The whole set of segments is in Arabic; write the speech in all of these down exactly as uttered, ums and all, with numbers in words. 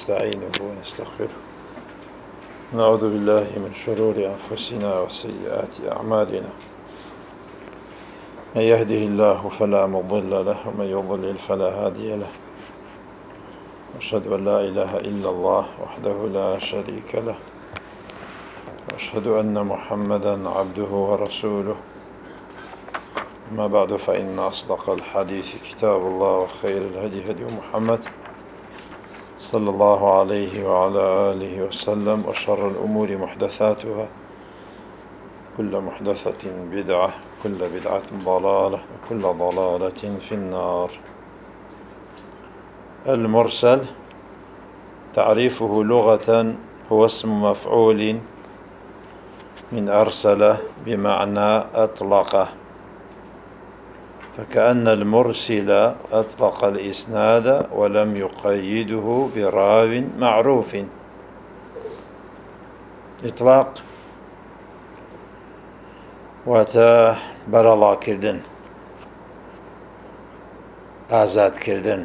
ونستعينه ونستغفره. نعوذ بالله من شرور أنفسنا وسيئات أعمالنا. من يهده الله فلا مضل له ومن يضلل فلا هادي له. أشهد أن لا إله إلا الله وحده لا شريك له، وأشهد أن محمدا عبده ورسوله. أما بعد، فإن أصدق الحديث كتاب الله، وخير الهدي هدي محمد صلى الله عليه وعلى آله وسلم، وشر الأمور محدثاتها، كل محدثة بدعة، كل بدعة ضلالة، وكل ضلالة في النار. المرسل تعريفه لغة هو اسم مفعول من أرسل بمعنى أطلقه، فكأن المرسل أطلق الإسناد ولم يقيده براو معروف. إطلاق واتا برلا كردن، آزاد كردن،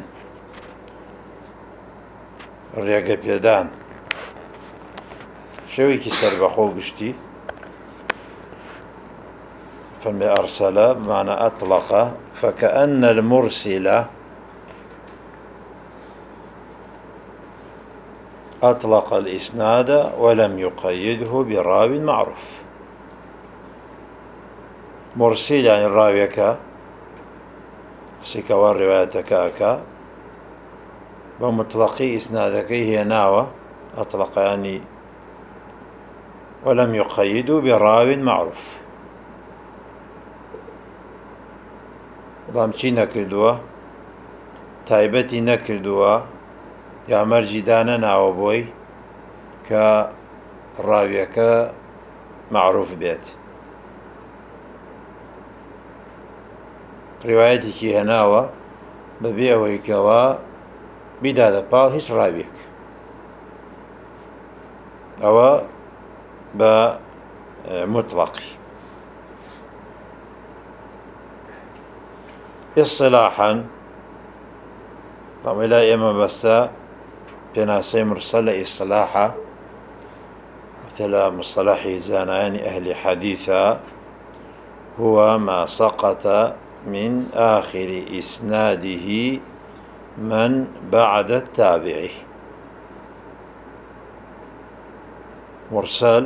ڕێگە پێدان، شەوێکی سەربەخۆ گشتی. فەرمێ ئەرسەلە بمعنى أطلق، فكأن المرسل أطلق الإسناد ولم يقيده براو معروف. مرسل يعني راويك سكوار روايتك أكا بمطلقي إسنادك هي ناوة أطلق يعني ولم يقيد براو معروف. بەڵام چی نەکردووە؟ تایبەتی نەکردووە یا مەرجی دانەناوە بۆی کە ڕاویەکە معروف بێت. ڕیوایەتێکی هێناوە بەبێ ئەوەی کەوە بیدادە پاڵ هیچ ڕاویەک. ئەوە بە مطلقی. اصطلاحا طبعا لا إما بستا بناسي مرسل إصلاحا مثل مصطلح زانان أهل حديثا هو ما سقط من آخر إسناده من بعد التابع. مرسل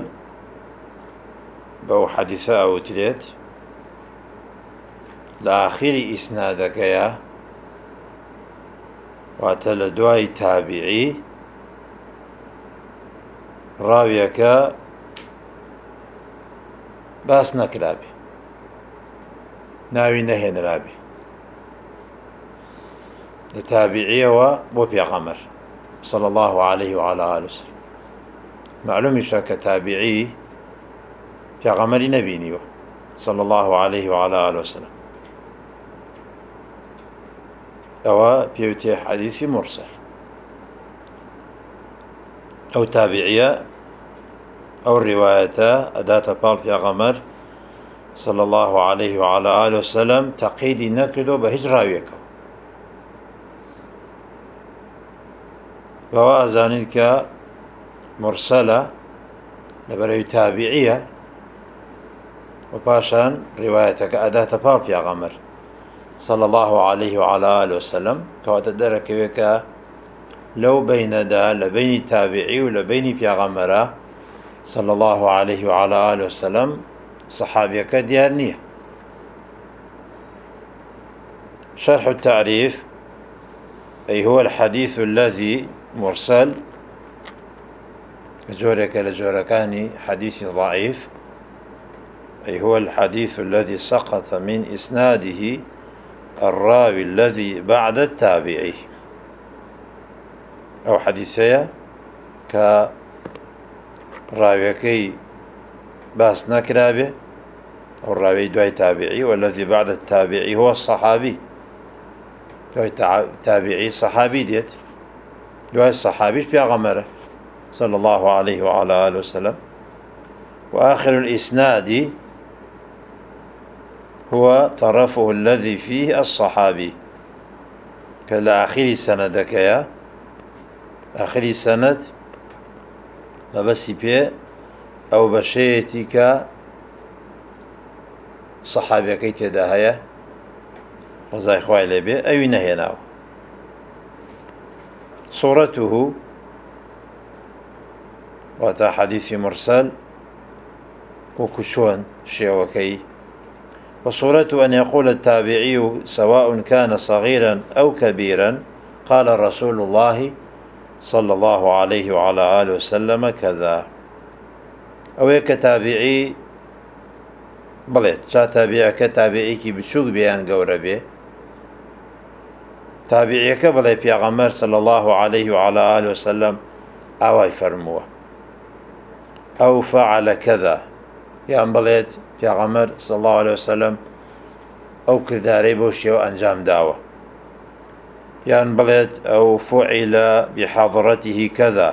بو حديثا أو تليت لآخر إسنادك يا واتل دواي تابعي راويك باس نكرابي ناوي نهين رابي لتابعي وبو بيغمر صلى الله عليه وعلى آله وسلم. معلوم شاك تابعي بيغمر نبيني صلى الله عليه وعلى آله وسلم. أو بيوتي حديث مرسل أو تابعية أو الرواية أداة بال بيغمر صلى الله عليه وعلى آله وسلم تقييد نكدو بهج راويك. وهو أزانيك مرسلة لبري تابعية وباشان روايتك أداة بال بيغمر صلى الله عليه وعلى آله وسلم كواتا درك ويكا لو بين دا لبين تابعي ولبين بيغمرة صلى الله عليه وعلى آله وسلم صحابيك ديارنية. شرح التعريف أي هو الحديث الذي مرسل جورك لجوركاني حديث ضعيف، أي هو الحديث الذي سقط من إسناده الراوي الذي بعد التابعي. أو حديثية كراويكي باس نكرابه أو الراوي دواي تابعي، والذي بعد التابعي هو الصحابي. دواي تابعي صحابي ديت دواي الصحابي بيغمره صلى الله عليه وعلى آله وسلم. وآخر الإسناد هو طرفه الذي فيه الصحابي، كالآخر سندك يا آخری سەنەد مەبەستی پێ ئەو بەشەیەتی کە سەحابیەکەی تێدا هەیە ڕزای خوای لێبێ ئەوی نەهێناوە. صورته واتە حەدیثی مرسل وەکو چۆن شێوەکەی. وصورته أن يقول التابعي سواء كان صغيرا أو كبيرا قال رسول الله صلى الله عليه وعلى آله وسلم كذا. أو كتابعي بڵێت چا تابعەکە تابعیکی بچووک بێیان گەورە بێ، تابعیەکە بڵێ پێغەمبەر صلی الله عليه وعلى آله وسلم ئاوای فەرمووە، ئەو فعل كذا، یان بڵێت پێغەمبەر صلی الله عليه وسلم ئەو کردارەی بۆ شێوە ئەنجام داوە، یان بڵێت ئەو فعل بحضرته كذا،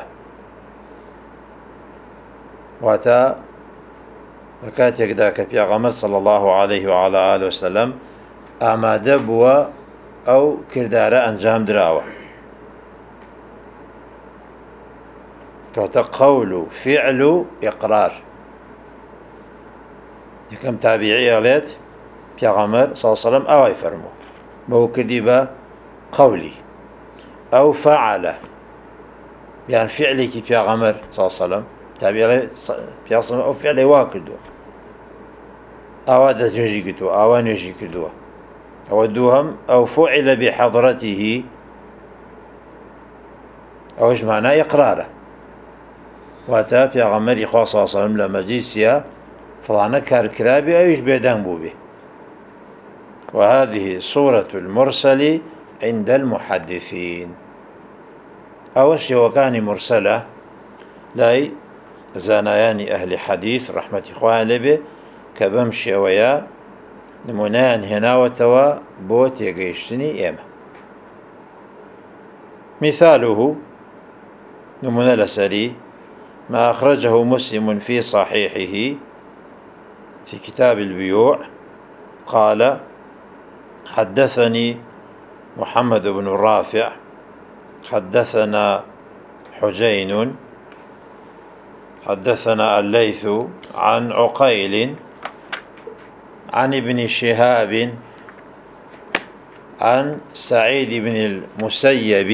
واتە کاتێکدا کە پێغەمبەر صلی الله عليه وعلى آله وسلم ئامادە بووە ئەو کردارە ئەنجام دراوە. کەواتە قەول و فعل و ئیقرار. یەکەم تابعی ئەڵێت پێغەمبەر صلی الله عليه وسلم ئاوای فەرمووە، بەو کردی بە قەولی. ئەو فعلە یان فعلێکی پێغەمبەر صلی الله عليه وسلم تابعی ئەڵێ پێغەمبەر ئەو فعلەی وا کردووە، ئاوا دەست نوێژی کردووە، ئاوا نوێژی کردووە. ئەوە دووهەم ئەو فعل بحضرته، ئەوەش مانای ئیقرارە، واتە پێغەمبەری خوا صلی الله عليه وسلم لە مەجلیسیە فڵانە کارکرابێ ئەویش بێدەنگ بوو بێ. وهذه صورة المرسل عند المحدثين. ئەوە شێوەکانی مرسلە لای زانایانی ئەهلی حەدیث ڕەحمەتی خوایان لێبێ کە بەم شێوەیە نمونەیان هێناوەتەوە بۆ تێگەیشتنی ئێمە. مثاله نمونە لەسەری ما أخرجه مسلم في صحيحه في كتاب البيوع قال حدثني محمد بن رافع حدثنا حجين حدثنا الليث عن عقيل عن ابن شهاب عن سعيد بن المسيب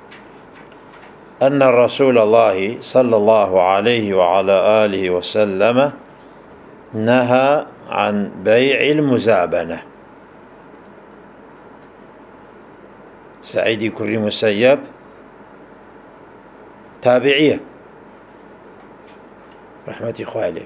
أن رسول الله صلى الله عليه وعلى آله وسلم نهى عن بيع المزابنة. سعيد كري مسيب تابعية رحمة خوالي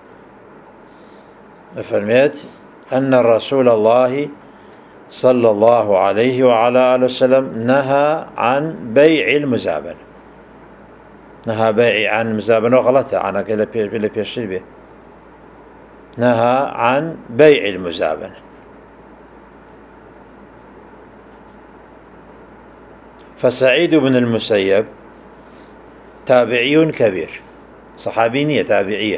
فرميت أن رسول الله صلى الله عليه وعلى آله وسلم نهى عن بيع المزابنة. نهى بيع عن مزابنة غلطة أنا كلا بلا بيشتري به. نهى عن بيع المزابنة. فسعيد بن المسيب تابعي كبير، صحابينية تابعية،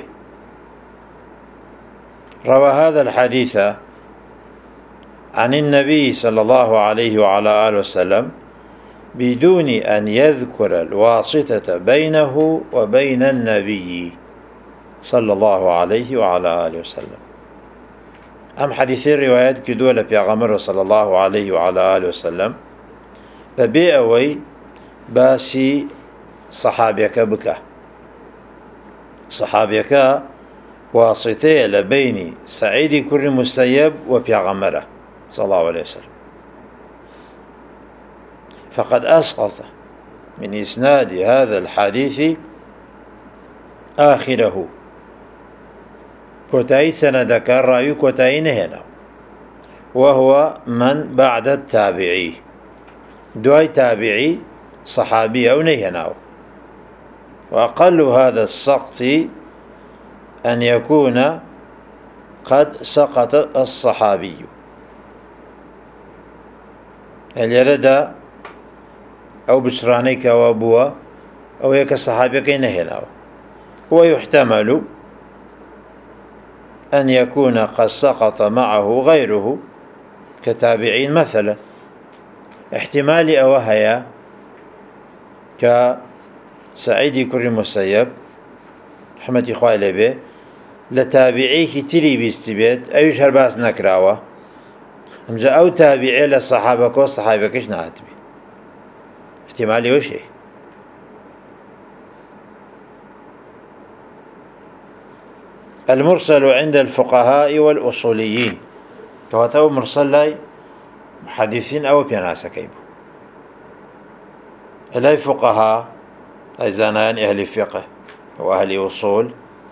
روى هذا الحديث عن النبي صلى الله عليه وعلى آله وسلم بدون أن يذكر الواسطة بينه وبين النبي صلى الله عليه وعلى آله وسلم. أم حديثي روايات كدولة بيغمر صلى الله عليه وعلى آله وسلم ببيئوي باسي صحابيك بك، صحابيك واسطة لبين سعيد كري مسيب وبيغمره صلى الله عليه وسلم، فقد أسقط من إسناد هذا الحديث آخره. كوتاي سندك الرأي كوتاي هنا، وهو من بعد التابعي، دواي تابعي صحابي أو نهناو. وأقل هذا السقط أن يكون قد سقط الصحابي. اليردا أو بشرانيك وابوا أو هيك الصحابي كين هنا، ويحتمل أن يكون قد سقط معه غيره كتابعين مثلا. احتمال أو هيا كسعيد كري مسيب رحمة إخوائي لبي لتابعيكي تري بيستبيت أيش هرباس نكراوة همجا أو تابعي للصحابة كو الصحابة كش نهاتبي احتمالي وشي المرسل عند الفقهاء والأصوليين كواتو مرسل لاي محدثين أو بيناسا كيبو إلي فقهاء أي زانان أهل فقه وأهل أصول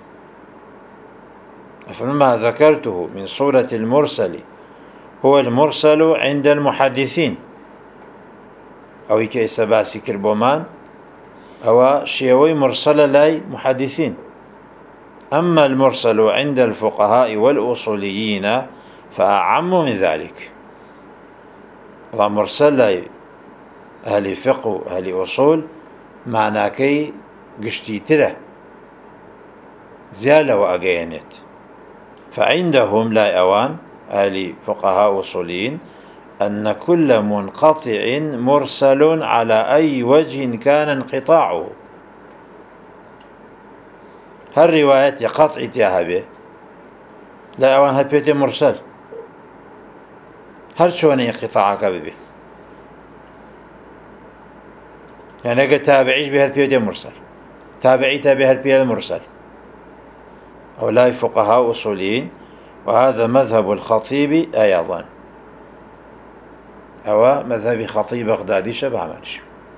فمما ذكرته من صورة المرسل هو المرسل عند المحدثين أو كيس باسي كربومان أو شيوي مرسل لاي محدثين. أما المرسل عند الفقهاء والأصوليين فأعم من ذلك مرسل لاي أهل فقه أهل أصول معناكي قشتي تره زيالة وأقينت فعندهم لا أوان أهل فقهاء أصوليين أن كل منقطع مرسل على أي وجه كان انقطاعه هل رواية قطع تيهابه لا أوان هل بيت مرسل هل شون انقطاعك به يعني أقول تابعيش بهل بيت مرسل تابعي تابع هل بيت مرسل هؤلاء فقهاء أصوليين وهذا مذهب الخطيب أيضا أو مذهب خطيب بغدادي شبه منش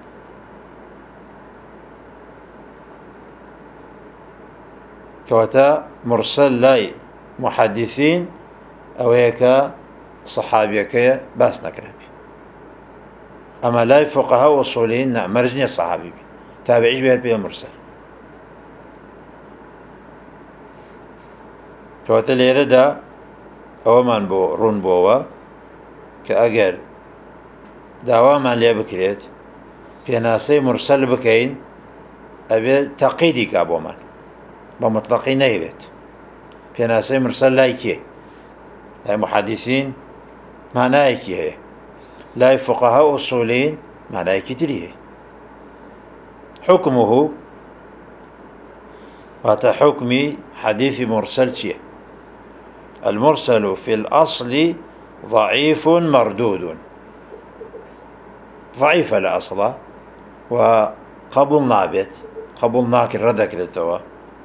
كوتا مرسل لاي محدثين أو هيك صحابيك باس نكربي أما لاي فقهاء أصوليين مرجني صحابي تابعيش بها بها مرسل كوتا ليردا أو من بو رون بوا كأجر داوامان لێ بکرێت پێناسەی مرسل بکەین ئەبێ تەقییدی کا بۆمان بە مطلقی نەیبێت پێناسەی مرسل لای کێ لای محادثین مانایەکی هەیە لای فقهاء ئوصولین مانایەکی تری هەیە حکمه واتە حکمی حدیثی مرسل چییە المرسل في الأصل ضعيف مردود ضعيف الأصل وقبل نابت قبل ناكر ردك للتوا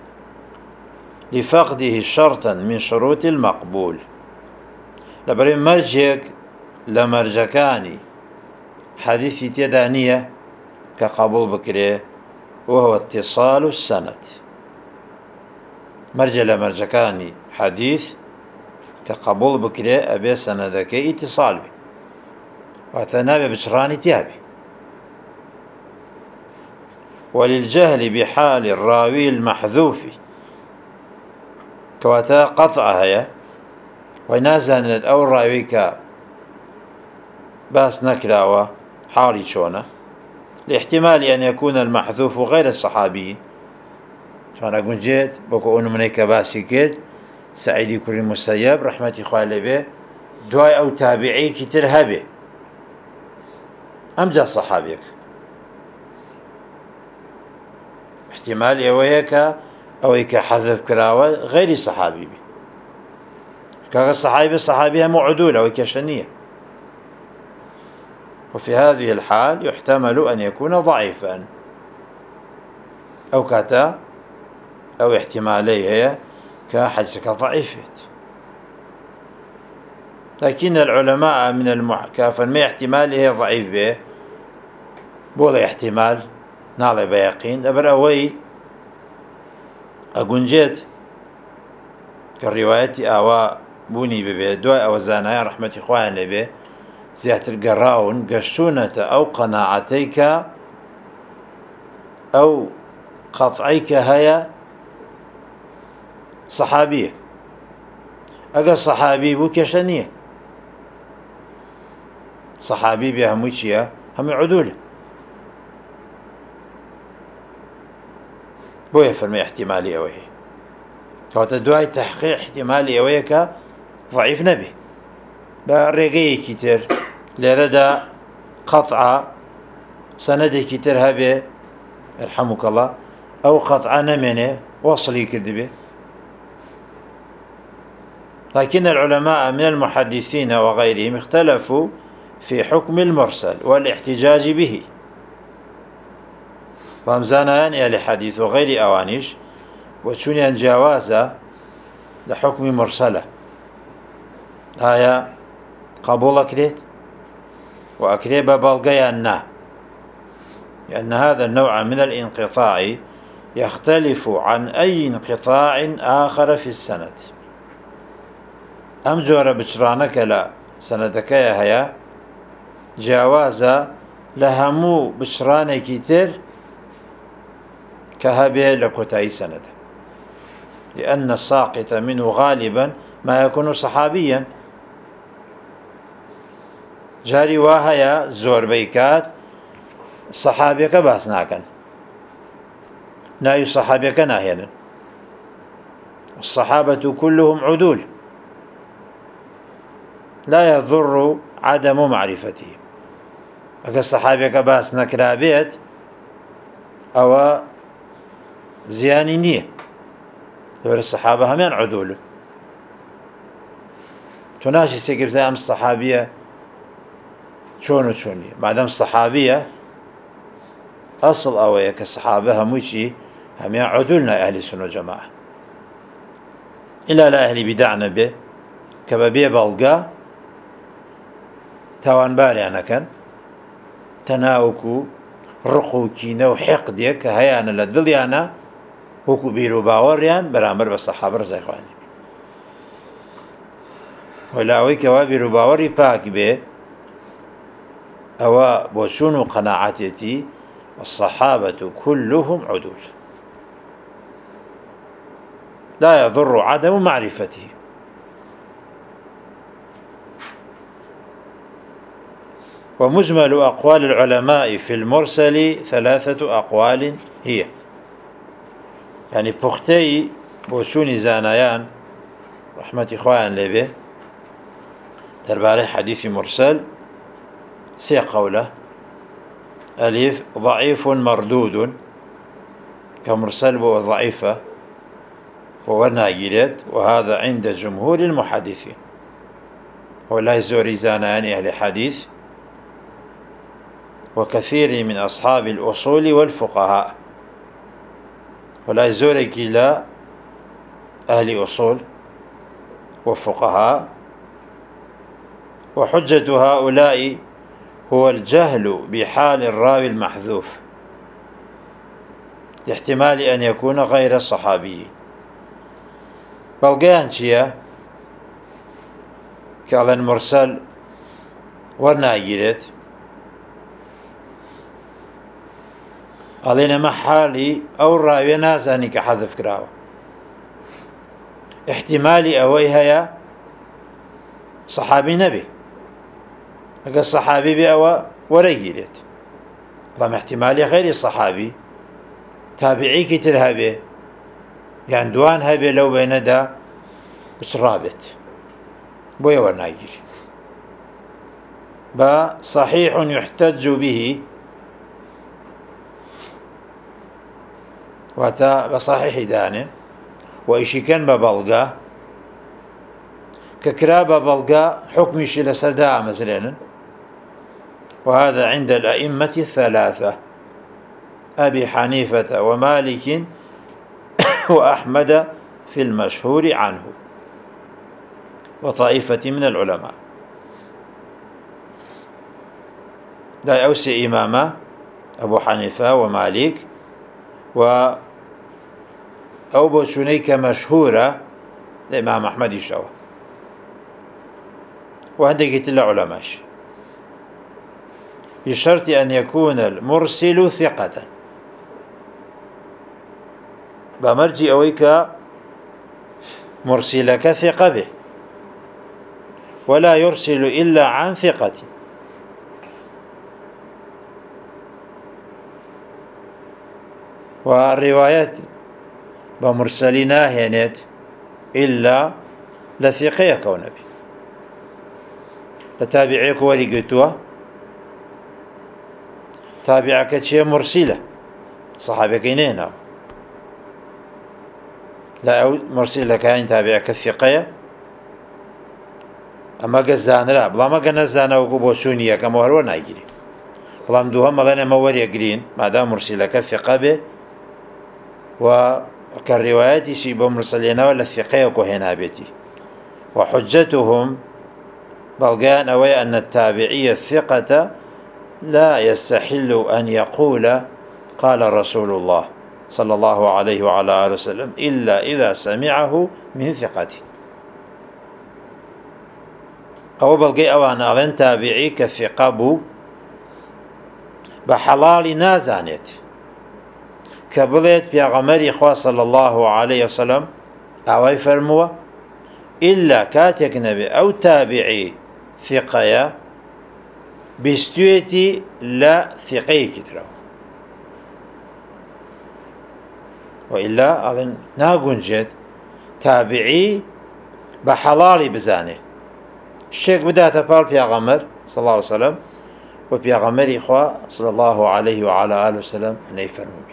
لفقده شرطا من شروط المقبول لبري مرجك لمرجكاني حديث تدانية كقبول بكري وهو اتصال السند مرجع لمرجكاني حديث كقبول بكري أبي سندك اتصال به وتنابي بشراني تيابي وللجهل بحال الراوي المحذوف كواتا قطع هيا ونازنت أو الراوي باس نكراوة حالي شونه لاحتمال أن يكون المحذوف غير الصحابي فأنا أقول جيت بكو أنو منيك باسي كيد سعيد كري مسيب رحمة خوالي به دواي أو تابعي كتر هبه أم جاء صحابيك احتمال أويك أويك حذف كراوة غير صحابي بي كاغا الصحابي صحابيها معدول أويك شنية وفي هذه الحال يحتمل أن يكون ضعيفا أو كاتا أو احتمالي هي كحدثك ضعيفة لكن العلماء من المحكافا ما احتماله ضعيف به بولا احتمال نالي بيقين أبر أوي أقنجت كالرواية أوا بوني ببه دواء أو زانايا رحمة إخوان لبه زيادة القراون قشونة أو قناعتيك أو قطعيك هيا صحابية أقل صحابي بو كشنية صحابي بها هموشيا هم عدولة بو يفرمي احتمالي أويه كواتا دواي تحقيق احتمالي أويك ضعيف نبي برقية كتير لردا قطعة سندێکی تر هەبێ يرحمك الله أو قطع نمنه وصلي كذبه. لكن العلماء من المحدثين وغيرهم اختلفوا في حكم المرسل والاحتجاج به، فامزانان أهل حديث وغير أوانيش وشون جوازة لحكم مرسلة آية قبول أكريت وأكريت ببلغي النا، لأن هذا النوع من الانقطاع يختلف عن أي انقطاع آخر في السند. أم جور بشرانك لا سندك يا هيا جوازة لهمو بشرانك كتير كهبه لكتاي سند، لأن الساقط منه غالبا ما يكون صحابيا. جاري واهيا زور بيكات صحابيك باس ناكن ناي صحابيك ناهينا، الصحابة كلهم عدول لا يضر عدم معرفته. أكا الصحابيك باس نكرابيت أو زياني نية، الصحابة همين عدول تناشي سيكب زي أم الصحابية شونو شوني بعدم الصحابية أصل أوية كالصحابة هموشي همين عدولنا أهل السنة والجماعة إلا لا أهل بدعنا به كبابي بلغا تاوان باري أنا كان تناوكو رقوكينا وحقديك هيانا لدليانا وكو بيرو باوريان برامر بالصحابة رزاي خواني ولاوي كوا بيرو باوري باك به أو بوشون قناعتي الصحابة كلهم عدول لا يضر عدم معرفته. ومجمل أقوال العلماء في المرسل ثلاثة أقوال هي، يعني بوختي بوشوني زانيان رحمة إخوان لبه تربالي حديث مرسل سي قوله: ألف ضعيف مردود كمرسل وضعيفة وناجلت، وهذا عند جمهور المحدثين ولا يزوري زانيان أهل حديث وكثير من أصحاب الأصول والفقهاء، ولا يزوري كلا أهل أصول وفقهاء. وحجة هؤلاء هو الجهل بحال الراوي المحذوف لاحتمال أن يكون غير الصحابي. بلغيان شيا كالله المرسل ورناجلت علينا محالي أو الراوي نازاني كحذف كراوة احتمالي أويها يا صحابي نبي أقل الصحابي بأوى وريجلت ضم احتمالي غير الصحابي تابعي كتر هبه يعني دوان هبه لو بين دا بس رابط بويا ورناجل با صحيح يحتج به واتا بصحيح دانه وإشي كان ببلغة ككرابة بلغة حكمش لسداء مثلا، وهذا عند الأئمة الثلاثة أبي حنيفة ومالك وأحمد في المشهور عنه وطائفة من العلماء. لا أوسي إمامة أبو حنيفة ومالك و أو بوشونيك مشهورة الإمام أحمد الشوى وعندك تلا علماش بشرط أن يكون المرسل ثقة. بمرجي أويك مرسلك ثقة به ولا يرسل إلا عن ثقة. والروايات بمرسلنا هنت إلا لثقة كون به لتابعيك ولي قلتوا تابعك شيء مرسلة صحابة كينينا لا أو مرسلة كاين تابعك الثقية أما قزان لا بلا ما قنزان أو بوشونية كما هو نايجري بلا مدوهم مغانا موري قرين ما دام مرسلة كثقة به وكالروايات يسيبوا مرسلين ولا الثقية وكهنا بيتي وحجتهم بلغان أوي أن التابعي الثقة لا يستحل أن يقول قال رسول الله صلى الله عليه وعلى آله وسلم إلا إذا سمعه من ثقته أو بلغي أوان أغن تابعي كثقة بو بحلال نازانت كبلت بيغمري خوا صلى الله عليه وسلم أوي فرموه إلا كاتك نبي أو تابعي ثقية بستويتي لا ثقي كترو وإلا أظن ناقنجد تابعي بحلالي بزانه الشيخ بدأت بال بيغمر صلى الله عليه وسلم وبيغمري إخوة صلى الله عليه وعلى آله وسلم نيفرمو به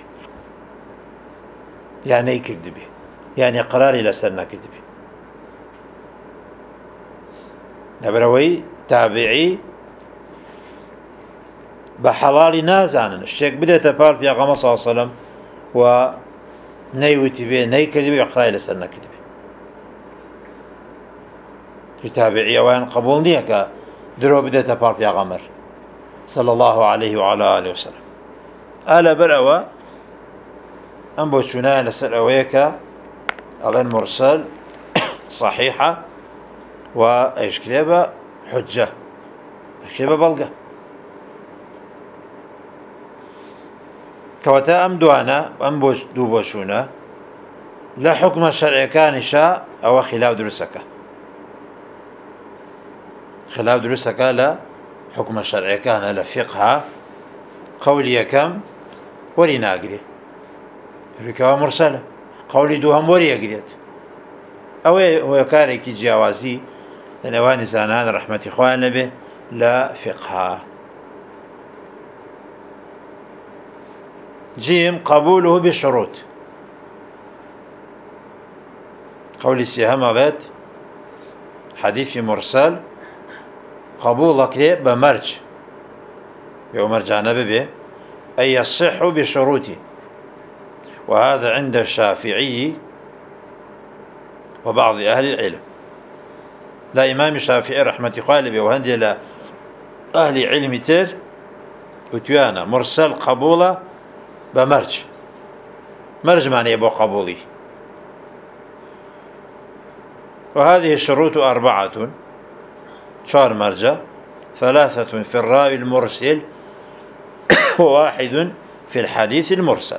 يعني يكذب به يعني قراري لسرنا كذبه نبروي تابعي بحلال نازانن الشيخ بدأت بال بيغمر صلى الله عليه وسلم و نيوتي به ني كذبه وقراري لسرنا كذبه تابعي وين قبول نيك درو بدأت بال بيغمر صلى الله عليه وعلى آله وسلم آل برأوا أم بوشنا لسألويك على المرسل صحيحة وإشكليبة حجة إشكليبة بلغة كوتا أم دوانا أم بوش دو بوشونا لا حكم الشرع كان شاء أو خلاف درسك خلاف درسك لا حكم الشرع كان لا فقه قولي كم وري ناقري ركوا مرسلة قولي دوهم وري قريت أو هو كاريكي جوازي لنواني زانان رحمة إخوان به لا فقه جيم قبوله بشروط قولي سيهم غيت حديث مرسل قبولك ليه بمرج بمرجعنا به أي يصح بشروطه وهذا عند الشافعي وبعض أهل العلم لا إمام الشافعي رحمة الله وهندي لا أهل علم تر وتيانا مرسل قبوله بمرج مرج معنى يبقى قبولي وهذه الشروط أربعة شار مرجع ثلاثة في الراوي المرسل وواحد في الحديث المرسل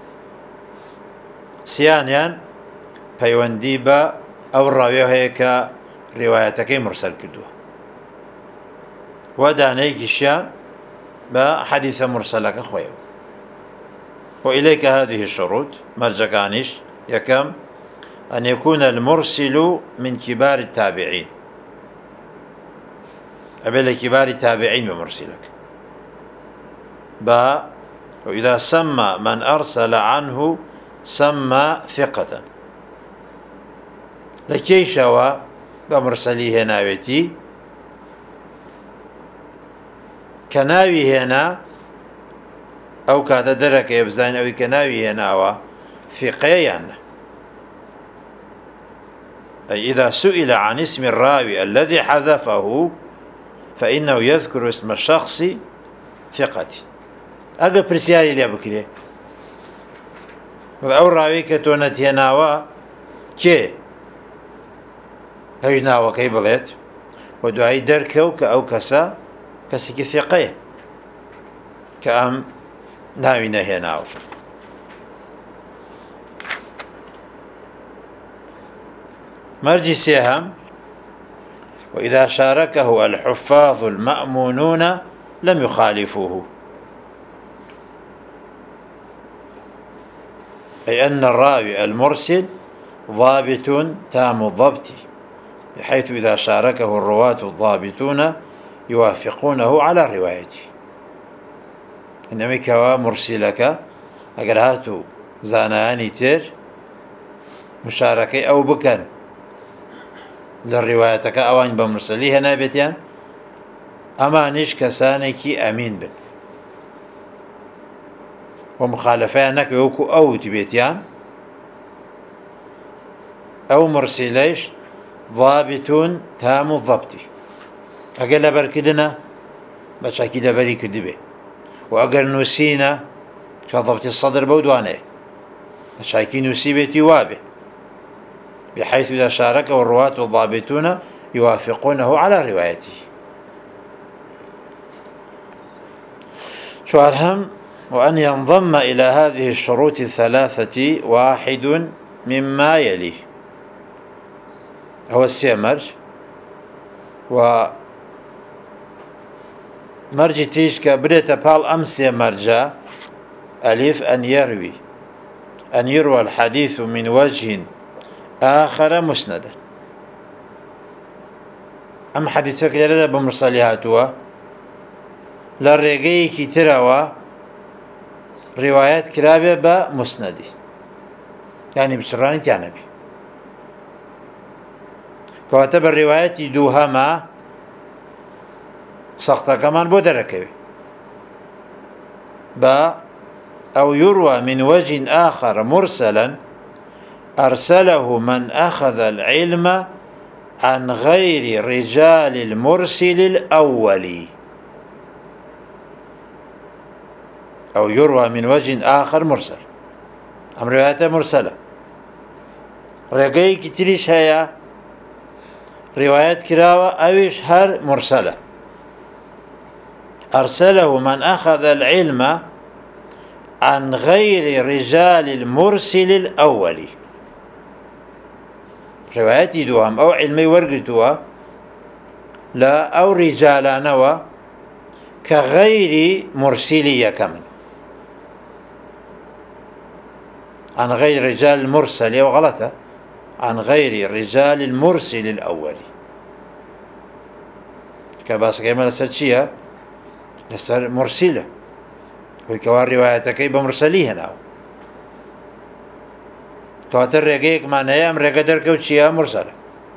سيانيان بيوندي با أو الراوي هيك روايتك مرسل كدوه ودانيك الشام با حديث مرسلك أخويا وإليك هذه الشروط مرجع كانش يكم أن يكون المرسل من كبار التابعين أبي كبار التابعين بمرسلك با وإذا سمى من أرسل عنه سمى ثقة لكي شوا بمرسلي هنا ويتي كناوي هنا أو كاتا درك يبزين أو كناوي هنا ثقيا أي إذا سئل عن اسم الراوي الذي حذفه فإنه يذكر اسم الشخص ثقتي أقل برسياري لي أبو كده أو راوي كتونت هناوا كي هجناوا كي بليت ودعي دركو كأو كسا كسي ثقية كأم ناوينا هناوا مرجي سيهم وإذا شاركه الحفاظ المأمونون لم يخالفوه أي أن الراوي المرسل ضابط تام الضبط بحيث إذا شاركه الرواة الضابطون يوافقونه على روايته إنما كوا مرسلك أجر هاتو زاناني تر مشاركة أو بكن للروايتك أوان بمرسلي هنا بيتيان أما نيش كسانكي أمين بن ومخالفانك يوكو أو تبيتيان أو مرسليش ضابط تام الضبط أقل بركدنا بشاكي دبري كدبه وأقل نسينا كضبط الصدر بودوانه بشاكي نسيبتي وابه بحيث إذا شاركه الرواة والضابطون يوافقونه على روايته. شو أرهم وأن ينضم إلى هذه الشروط الثلاثة واحد مما يليه هو السيمرج و مرج تيشك بدأت بال أمس مرجع ألف أن يروي أن يروى الحديث من وجه آخر مسندا. أم حديثك لرد بمرسلياتها للرقي كتروا روايات كرابة بمسندي يعني بسراني تعنبي كواتب الروايات دوهما سقطة كمان بودركبي با أو يروى من وجه آخر مرسلا أرسله من أخذ العلم عن غير رجال المرسل الأول أو يروى من وجه آخر مرسل أم روايات مرسلة رقي كتريش هيا روايات كراوة أويش هر مرسلة أرسله من أخذ العلم عن غير رجال المرسل الأول رواياتي دوام أو علمي ورقتوا لا أو رجالانوا كغير مرسلية كمن عن غير رجال المرسل وغلطة عن غير رجال المرسل الأول كباس كيما لسر شيا لسر مرسلة ويكوار روايتك بمرسليها ناو كواتر رقيق ما نيام رقدر كوتشيا مرسلة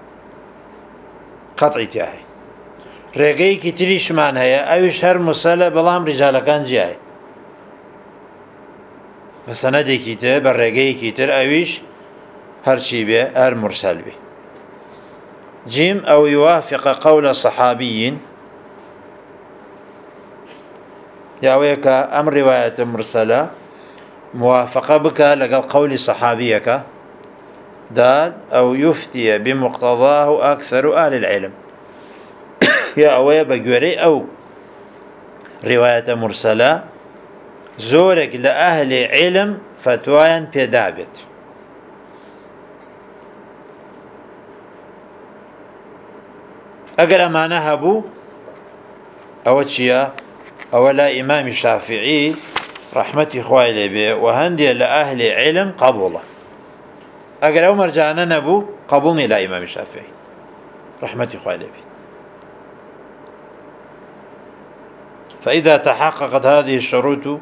قطعي تاهي رقيق كتريش معناها أوش هر مرسلة بلام رجال كان جاي فسندي كتير بالرقيق كتير أوش هر شي به هر مرسل به. جيم أو يوافق قول صحابي ياويك أمر رواية مرسلة موافقة بك لقل قول صحابيك دال أو يفتي بمقتضاه أكثر أهل العلم يا أوي بجوري أو رواية مرسلة زورك لأهل علم فتوى بيدابت أقل أمانة هبو أو تشيا أولا إمام الشافعي رحمة خوالي به وهندي لأهل علم قبوله أقل أو مرجعنا نبو قبولني لا إمام الشافعي رحمة خوالي به. فإذا تحققت هذه الشروط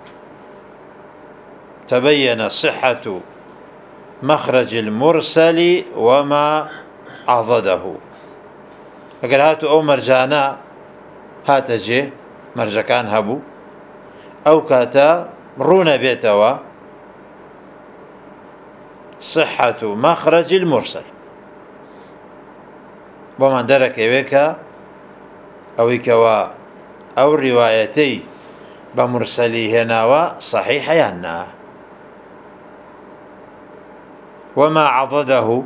تبين صحة مخرج المرسل وما عضده. أقل هاتو أو مرجعنا هاتجي مرجكان هبو أو كاتا رونا بيتوا صحة مخرج المرسل ومن درك إيوكا أو إيكوا أو روايتي بمرسلي هنا صحيح ينا وما عضده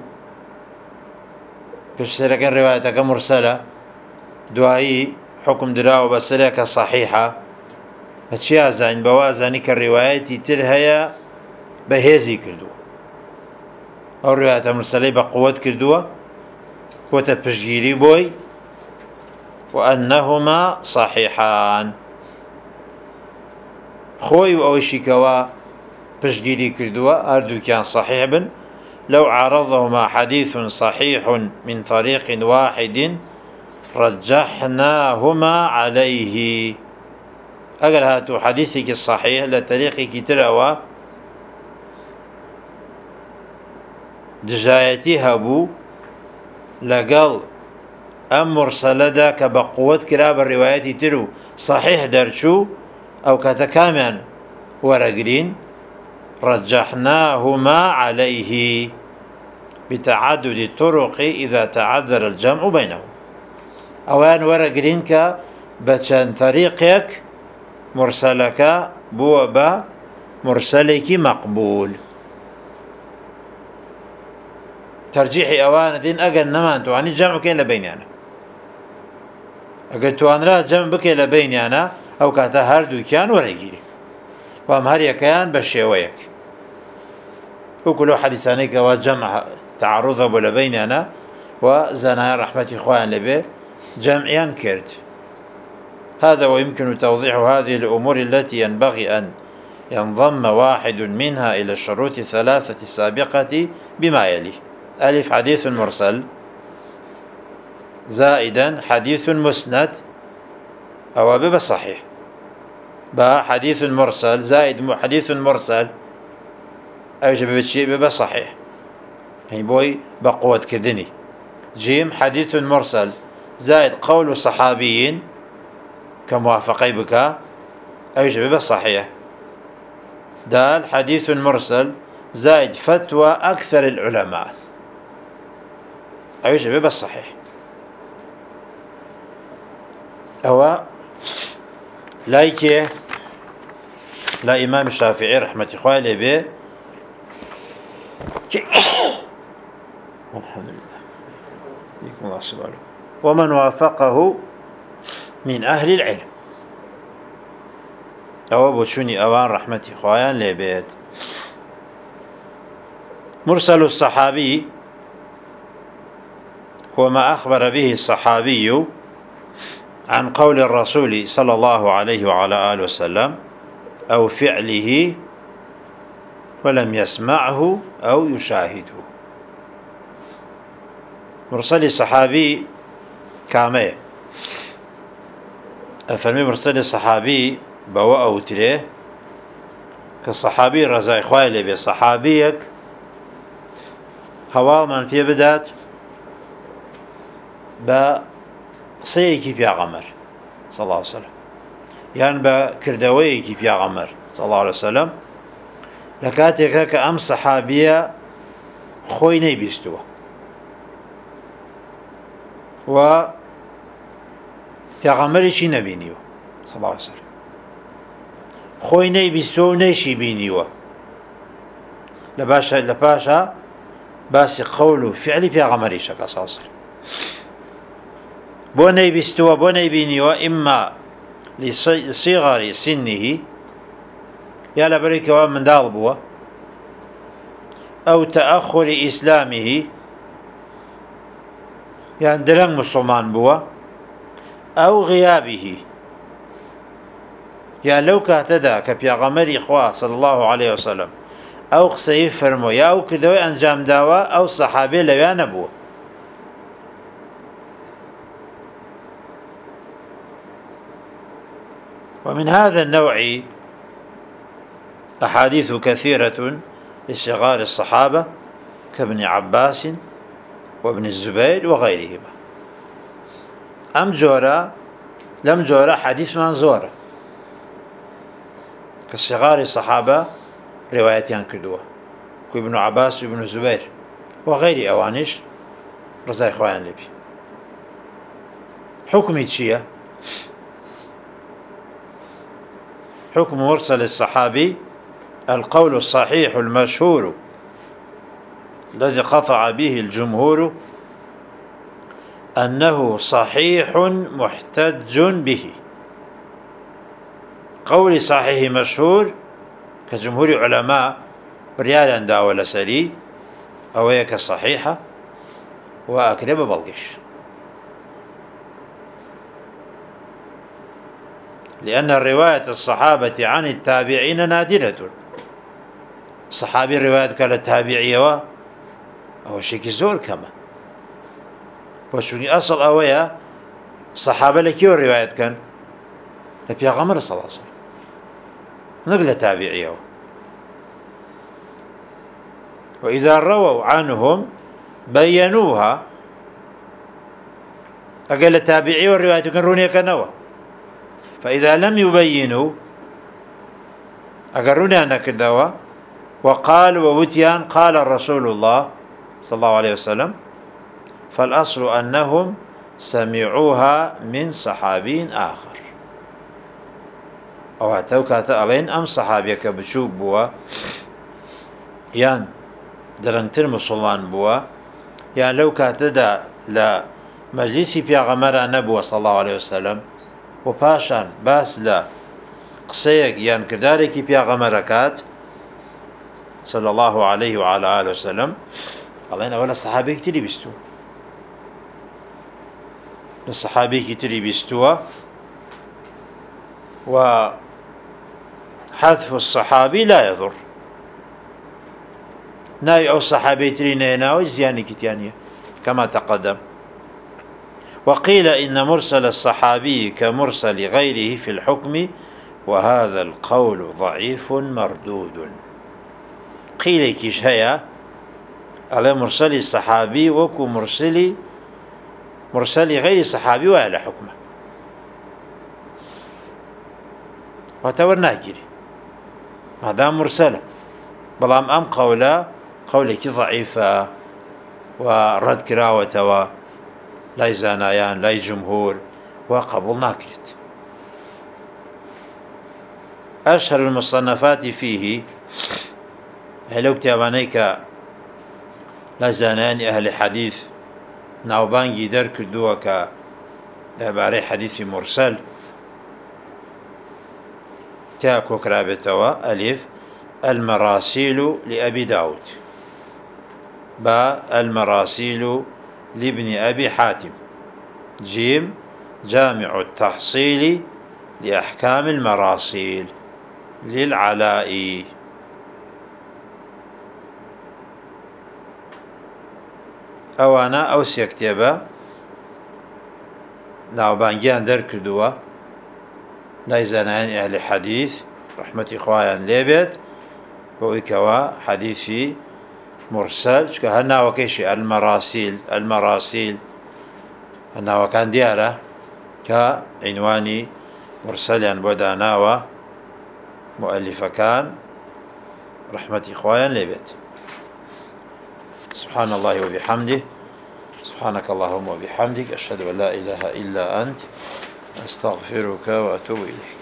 فشترك روايتك مرسلة دعائي حكم دراو بسلك صحيحة هتشيا زين بوازني كالروايتي تلهيا بهزي كردو أو رواية مرسلة بقوة كردو وتبشجيري بوي وأنهما صحيحان خوي أو شيكوا بشجيري كردو أردو كان صحيح بن لو عارضهما حديث صحيح من طريق واحد رجحناهما عليه ئەگەر هاتوو حەدیثێکی صحیح لە طریقێکی ترەوە دژایەتی هەبوو لەگەڵ ئەم مرسەلەدا کە بە قووەت کرا بە ڕیوایەتی تر و صحیح دەرچوو ئەو کاتە کامیان وەرەگرین رجحناهما عليه بتعدد الطرق إذا تعذر الجمع بينهم ئەویان وەرەگرین کە بە چەند طریقێک مرسەلەکە بووە بە مرسەلێکی مەقبول. تەرجیحی ئەوانە دین ئەگەر نەمانتوانی جەمع بکەین لە بینیانە، ئەگەر توانرا جەمع بکەین لە بینیانە ئەو کاتە هەردووکیان وەرەگیری وام هەر یەکەیان بە شێوەیەک وەکو لەو حەدیثانەی کەوا جەمع تعارضە بۆ لە بینیانە و زانایان ڕەحمەتی خۆیان لەبێ جەمعیان کرد. هذا ويمكن توضيح هذه الأمور التي ينبغي أن ينضم واحد منها إلى الشروط الثلاثة السابقة بما يلي: ألف حديث مرسل زائدا حديث مسند أو بيبقى صحيح، با حديث مرسل زائد حديث مرسل أو جب شيء بيبقى صحيح هي بوي بقوة كدني. جيم حديث مرسل زائد قول صحابيين كموافقي بك أو جب بيبقى صحيح. دال حديث مرسل زائد فتوى أكثر العلماء أو جب بيبقى صحيح. أو لايكي لا إمام الشافعي رحمة الله عليه به الحمد لله يكون الله سبحانه ومن وافقه من أهل العلم أو بوشوني أوان رحمة خوان لبيت. مرسل الصحابي هو ما أخبر به الصحابي عن قول الرسول صلى الله عليه وعلى آله وسلم أو فعله ولم يسمعه أو يشاهده. مرسل الصحابي كامية أفرمي مرسل الصحابي بوا أو تريه كالصحابي رضا إخوائي لبي صحابيك هوا من في بدات با قسەیەکی پیاغەمبەر صلى الله عليه وسلم یان بە کردەوەیەکی پیاغەمبەر صلى الله عليه وسلم لە کاتێکە کە ئەم سەحابیە خۆی نەیبیستووە و پیاغەمبەریشی نەبینیوە صلى الله عليه وسلم خۆی نەیبیستووە و نەیشی بینیوە لە باشە لە پاشە باسی قەول و فعلی پیاغەمبەریشەکە صلى الله عليه وسلم بۆ نەیبیستووە بۆ نەیبینیوە ئیمما لصغر سنه یا لەبەرێکەوە منداڵ بووە ئەو تەئەخر ئیسلامه یان درەنگ موسڵمان بووە ئەو غیابه یا لەو کاتەدا کە پیاغەمبەری خوا صلی الله عليه وسلم ئەو قسەی فەرمووە یا ئەو کردەوەی ئەنجام داوە ئەو سەحابێ لەوێ نەبووە. ومن هذا النوع أحاديث كثيرة لصغار الصحابة كابن عباس وابن الزبير وغيرهما. أم جورا لم جورا حديث من زورا كصغار الصحابة روايتان كدوة كابن عباس وابن الزبير وغير أوانش رضا إخوان لبي. حكمي تشيه حكم مرسل الصحابي القول الصحيح المشهور الذي قطع به الجمهور أنه صحيح محتج به. قول صحيح مشهور كجمهور علماء بريالا داول سري أو هيك صحيحة وأكذب بلقش، لأن رواية الصحابة عن التابعين نادرة. صحابي رواية قال التابعية أو شيء زور كما وشوني أصل أويا صحابة لكي الرواية كان لبيغمر صلى الله عليه وسلم نقل تابعيه. وإذا رووا عنهم بينوها أقل تابعي والرواية كنروني كنوى. فإذا لم يبينوا أقروني أنا كدوا وقال ووتيان قال رسول الله صلى الله عليه وسلم، فالأصل أنهم سمعوها من صحابي آخر. أو هاتو كاتا ألين أم صحابيك بشوك بوا يان درنتر مسلمان بوا يان لو كاتدا لا مجلسي بيغمرا نبوة صلى الله عليه وسلم وباشان باس لا قصيك يان كدارك بيغمركات صلى الله عليه وعلى آله وسلم، ألين أولا صحابي كتير بيستو الصحابي كتير بيستوا. وحذف الصحابي لا يضر، ناي أو صحابي ترينينا وزياني كتيانية كما تقدم. وقيل إن مرسل الصحابي كمرسل غيره في الحكم، وهذا القول ضعيف مردود. قيل كيش هيا على مرسل الصحابي وكو مرسلي مرسلي غير صحابي ولا حكمه وتور ناجري ما دام مرسله، بلام أم قولا قولك ضعيفة ورد كراوة لا زانايان لا جمهور وقبول ناكرت. أشهر المصنفات فيه هلو كتابانيك لا زانايان أهل حديث ناوبانجي در كردوه كا داباري حديث مرسل تاكو كرابتوا. ألف المراسيل لأبي داود، با المراسيل لابن أبي حاتم، جيم جامع التحصيل لأحكام المراسيل للعلائي. أوانا أو سيكتبا ناوبانجيان در كردوا لايزانان أهل حديث رحمة إخوان ليبت وإكوا حديثي مرسل شكهنا وكيشي المراسيل المراسيل هنا وكان ديارة كعنواني مرسليا بداناوة مؤلفة كان رحمة إخوان ليبت. سبحان الله وبحمده، سبحانك اللهم وبحمدك، أشهد أن لا إله إلا أنت، أستغفرك وأتوب إليك.